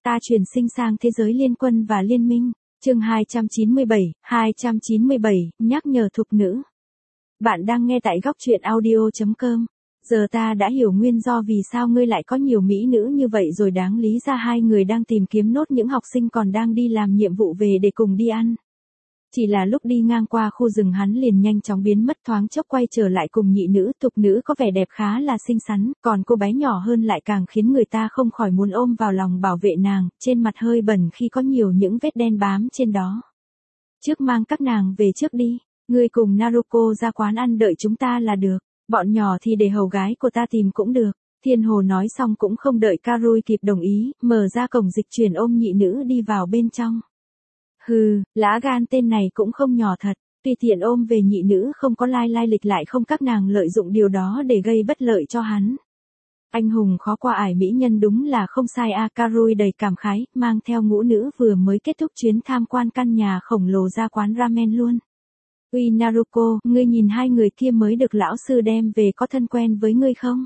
Ta chuyển sinh sang thế giới liên quân và liên minh. Chương 297, nhắc nhở thục nữ. Bạn đang nghe tại góc truyện audio.com. Giờ ta đã hiểu nguyên do vì sao ngươi lại có nhiều mỹ nữ như vậy rồi, đáng lý ra hai người đang tìm kiếm nốt những học sinh còn đang đi làm nhiệm vụ về để cùng đi ăn. Chỉ là lúc đi ngang qua khu rừng hắn liền nhanh chóng biến mất, thoáng chốc quay trở lại cùng nhị nữ. Thục nữ có vẻ đẹp khá là xinh xắn, còn cô bé nhỏ hơn lại càng khiến người ta không khỏi muốn ôm vào lòng bảo vệ nàng, trên mặt hơi bẩn khi có nhiều những vết đen bám trên đó. Trước mang các nàng về trước đi, ngươi cùng Naruko ra quán ăn đợi chúng ta là được, bọn nhỏ thì để hầu gái của ta tìm cũng được. Thiên Hồ nói xong cũng không đợi Karui kịp đồng ý, mở ra cổng dịch chuyển ôm nhị nữ đi vào bên trong. Hừ, lá gan tên này cũng không nhỏ thật, tùy tiện ôm về nhị nữ không có lai lịch, lại không các nàng lợi dụng điều đó để gây bất lợi cho hắn. Anh hùng khó qua ải mỹ nhân đúng là không sai a. Karui đầy cảm khái, mang theo ngũ nữ vừa mới kết thúc chuyến tham quan căn nhà khổng lồ ra quán ramen luôn. Uy Naruko, ngươi nhìn hai người kia mới được lão sư đem về có thân quen với ngươi không?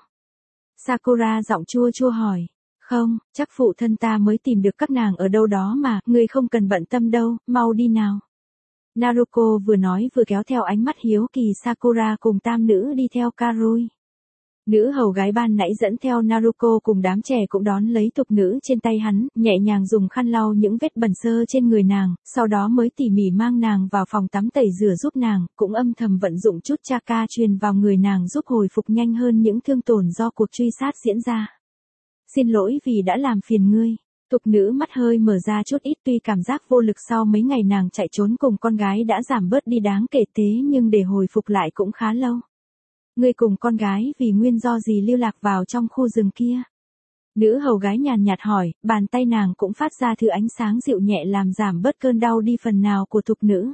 Sakura giọng chua chua hỏi. Không, chắc phụ thân ta mới tìm được các nàng ở đâu đó mà, ngươi không cần bận tâm đâu, mau đi nào. Naruko vừa nói vừa kéo theo ánh mắt hiếu kỳ Sakura cùng tam nữ đi theo Karui. Nữ hầu gái ban nãy dẫn theo Naruko cùng đám trẻ cũng đón lấy thục nữ trên tay hắn, nhẹ nhàng dùng khăn lau những vết bẩn sơ trên người nàng, sau đó mới tỉ mỉ mang nàng vào phòng tắm tẩy rửa giúp nàng, cũng âm thầm vận dụng chút chakra truyền vào người nàng giúp hồi phục nhanh hơn những thương tổn do cuộc truy sát diễn ra. Xin lỗi vì đã làm phiền ngươi. Thục nữ mắt hơi mở ra chút ít, tuy cảm giác vô lực sau mấy ngày nàng chạy trốn cùng con gái đã giảm bớt đi đáng kể, thế nhưng để hồi phục lại cũng khá lâu. Ngươi cùng con gái vì nguyên do gì lưu lạc vào trong khu rừng kia? Nữ hầu gái nhàn nhạt hỏi, bàn tay nàng cũng phát ra thứ ánh sáng dịu nhẹ làm giảm bớt cơn đau đi phần nào của thục nữ.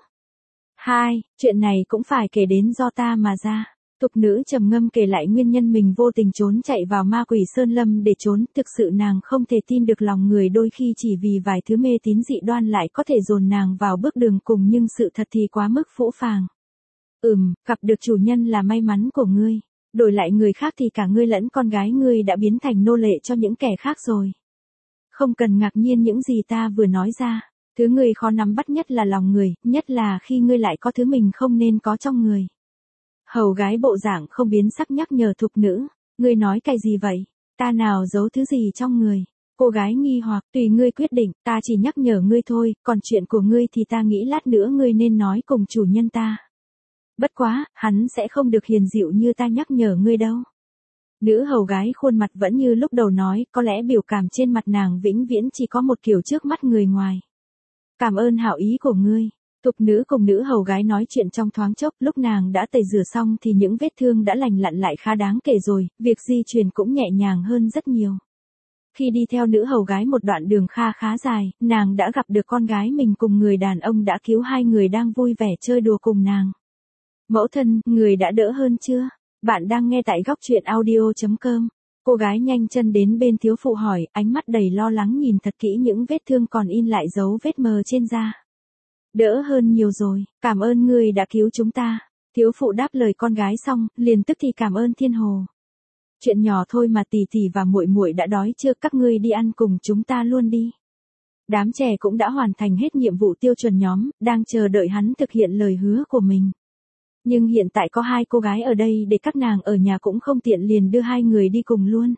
Chuyện này cũng phải kể đến do ta mà ra. Thục nữ trầm ngâm kể lại nguyên nhân mình vô tình trốn chạy vào ma quỷ sơn lâm để trốn, thực sự nàng không thể tin được lòng người đôi khi chỉ vì vài thứ mê tín dị đoan lại có thể dồn nàng vào bước đường cùng, nhưng sự thật thì quá mức phũ phàng. Gặp được chủ nhân là may mắn của ngươi, đổi lại người khác thì cả ngươi lẫn con gái ngươi đã biến thành nô lệ cho những kẻ khác rồi. Không cần ngạc nhiên những gì ta vừa nói ra, thứ ngươi khó nắm bắt nhất là lòng người, nhất là khi ngươi lại có thứ mình không nên có trong người. Hầu gái bộ dạng không biến sắc nhắc nhở thục nữ, ngươi nói cái gì vậy, ta nào giấu thứ gì trong người. Cô gái nghi hoặc, tùy ngươi quyết định, ta chỉ nhắc nhở ngươi thôi, còn chuyện của ngươi thì ta nghĩ lát nữa ngươi nên nói cùng chủ nhân ta. Bất quá, hắn sẽ không được hiền dịu như ta nhắc nhở ngươi đâu. Nữ hầu gái khuôn mặt vẫn như lúc đầu nói, có lẽ biểu cảm trên mặt nàng vĩnh viễn chỉ có một kiểu trước mắt người ngoài. Cảm ơn hảo ý của ngươi. Thục nữ cùng nữ hầu gái nói chuyện trong thoáng chốc, lúc nàng đã tẩy rửa xong thì những vết thương đã lành lặn lại khá đáng kể rồi, việc di chuyển cũng nhẹ nhàng hơn rất nhiều. Khi đi theo nữ hầu gái một đoạn đường khá dài, nàng đã gặp được con gái mình cùng người đàn ông đã cứu hai người đang vui vẻ chơi đùa cùng nàng. Mẫu thân, người đã đỡ hơn chưa? Bạn đang nghe tại góc truyện audio.com. Cô gái nhanh chân đến bên thiếu phụ hỏi, ánh mắt đầy lo lắng nhìn thật kỹ những vết thương còn in lại dấu vết mờ trên da. Đỡ hơn nhiều rồi, cảm ơn ngươi đã cứu chúng ta. Thiếu phụ đáp lời con gái xong, liền tức thì cảm ơn Thiên Hồ. Chuyện nhỏ thôi mà, tỷ tỷ và muội muội đã đói chưa, các ngươi đi ăn cùng chúng ta luôn đi. Đám trẻ cũng đã hoàn thành hết nhiệm vụ tiêu chuẩn nhóm, đang chờ đợi hắn thực hiện lời hứa của mình. Nhưng hiện tại có hai cô gái ở đây để các nàng ở nhà cũng không tiện, liền đưa hai người đi cùng luôn.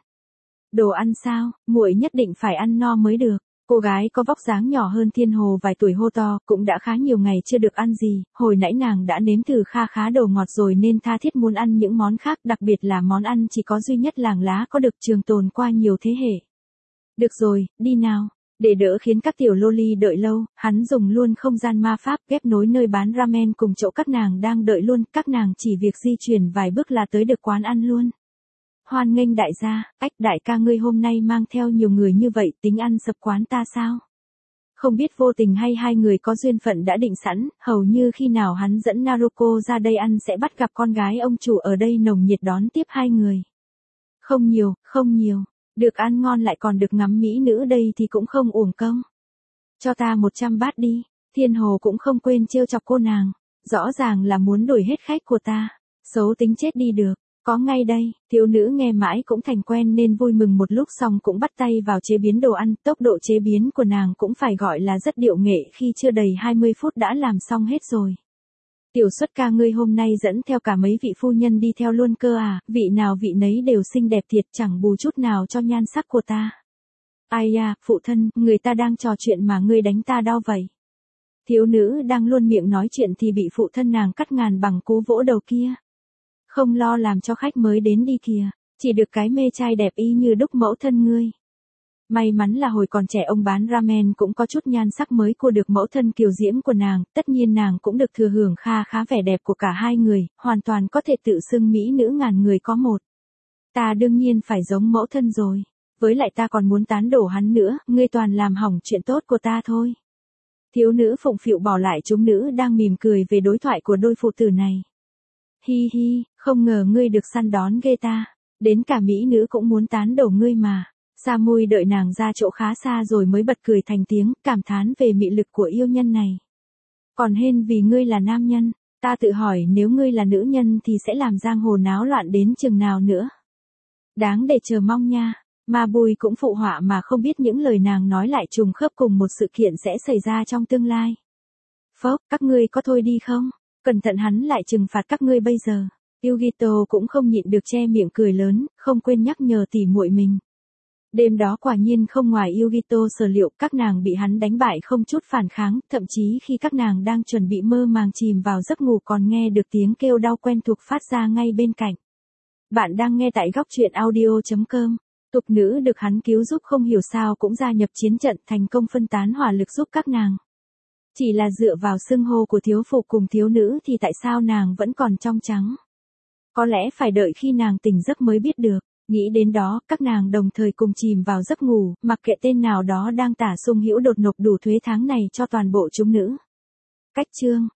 Đồ ăn sao, muội nhất định phải ăn no mới được. Cô gái có vóc dáng nhỏ hơn Thiên Hồ vài tuổi hô to, cũng đã khá nhiều ngày chưa được ăn gì, hồi nãy nàng đã nếm thử khá đồ ngọt rồi nên tha thiết muốn ăn những món khác, đặc biệt là món ăn chỉ có duy nhất làng lá có được trường tồn qua nhiều thế hệ. Được rồi, đi nào. Để đỡ khiến các tiểu loli đợi lâu, hắn dùng luôn không gian ma pháp ghép nối nơi bán ramen cùng chỗ các nàng đang đợi luôn, các nàng chỉ việc di chuyển vài bước là tới được quán ăn luôn. Hoan nghênh đại gia, đại ca ngươi hôm nay mang theo nhiều người như vậy, tính ăn sập quán ta sao? Không biết vô tình hay hai người có duyên phận đã định sẵn, hầu như khi nào hắn dẫn Naruko ra đây ăn sẽ bắt gặp con gái ông chủ ở đây nồng nhiệt đón tiếp hai người. Không nhiều. Được ăn ngon lại còn được ngắm mỹ nữ đây thì cũng không uổng công. Cho ta 100 bát đi. Thiên Hồ cũng không quên trêu chọc cô nàng. Rõ ràng là muốn đuổi hết khách của ta. Xấu tính chết đi được. Có ngay đây, thiếu nữ nghe mãi cũng thành quen nên vui mừng một lúc xong cũng bắt tay vào chế biến đồ ăn, tốc độ chế biến của nàng cũng phải gọi là rất điệu nghệ khi chưa đầy 20 phút đã làm xong hết rồi. Tiểu Xuất ca ngươi hôm nay dẫn theo cả mấy vị phu nhân đi theo luôn cơ à, vị nào vị nấy đều xinh đẹp thiệt chẳng bù chút nào cho nhan sắc của ta. Ai da, phụ thân, người ta đang trò chuyện mà ngươi đánh ta đau vậy. Thiếu nữ đang luôn miệng nói chuyện thì bị phụ thân nàng cắt ngang bằng cú vỗ đầu kia. Không lo làm cho khách mới đến đi kìa, chỉ được cái mê trai đẹp y như đúc mẫu thân ngươi. May mắn là hồi còn trẻ ông bán ramen cũng có chút nhan sắc mới cua được mẫu thân kiều diễm của nàng, tất nhiên nàng cũng được thừa hưởng kha khá vẻ đẹp của cả hai người, hoàn toàn có thể tự xưng mỹ nữ ngàn người có một. Ta đương nhiên phải giống mẫu thân rồi, với lại ta còn muốn tán đổ hắn nữa, ngươi toàn làm hỏng chuyện tốt của ta thôi. Thiếu nữ phụng phịu bỏ lại chúng nữ đang mỉm cười về đối thoại của đôi phụ tử này. Hi hi, không ngờ ngươi được săn đón ghê ta, đến cả mỹ nữ cũng muốn tán đổ ngươi mà. Sa Mui đợi nàng ra chỗ khá xa rồi mới bật cười thành tiếng, cảm thán về mị lực của yêu nhân này. Còn hên vì ngươi là nam nhân, ta tự hỏi nếu ngươi là nữ nhân thì sẽ làm giang hồ náo loạn đến chừng nào nữa. Đáng để chờ mong nha. Ma Bùi cũng phụ họa mà không biết những lời nàng nói lại trùng khớp cùng một sự kiện sẽ xảy ra trong tương lai. Phốc, các ngươi có thôi đi không? Cẩn thận hắn lại trừng phạt các ngươi bây giờ. Yugito cũng không nhịn được che miệng cười lớn, không quên nhắc nhở tỉ muội mình. Đêm đó quả nhiên không ngoài Yugito sở liệu, các nàng bị hắn đánh bại không chút phản kháng, thậm chí khi các nàng đang chuẩn bị mơ màng chìm vào giấc ngủ còn nghe được tiếng kêu đau quen thuộc phát ra ngay bên cạnh. Bạn đang nghe tại góc truyện audio.com. Tục nữ được hắn cứu giúp không hiểu sao cũng gia nhập chiến trận, thành công phân tán hỏa lực giúp các nàng. Chỉ là dựa vào xưng hô của thiếu phụ cùng thiếu nữ thì tại sao nàng vẫn còn trong trắng? Có lẽ phải đợi khi nàng tỉnh giấc mới biết được. Nghĩ đến đó, các nàng đồng thời cùng chìm vào giấc ngủ, mặc kệ tên nào đó đang tả sung hữu đột nộp đủ thuế tháng này cho toàn bộ chúng nữ. Cách chương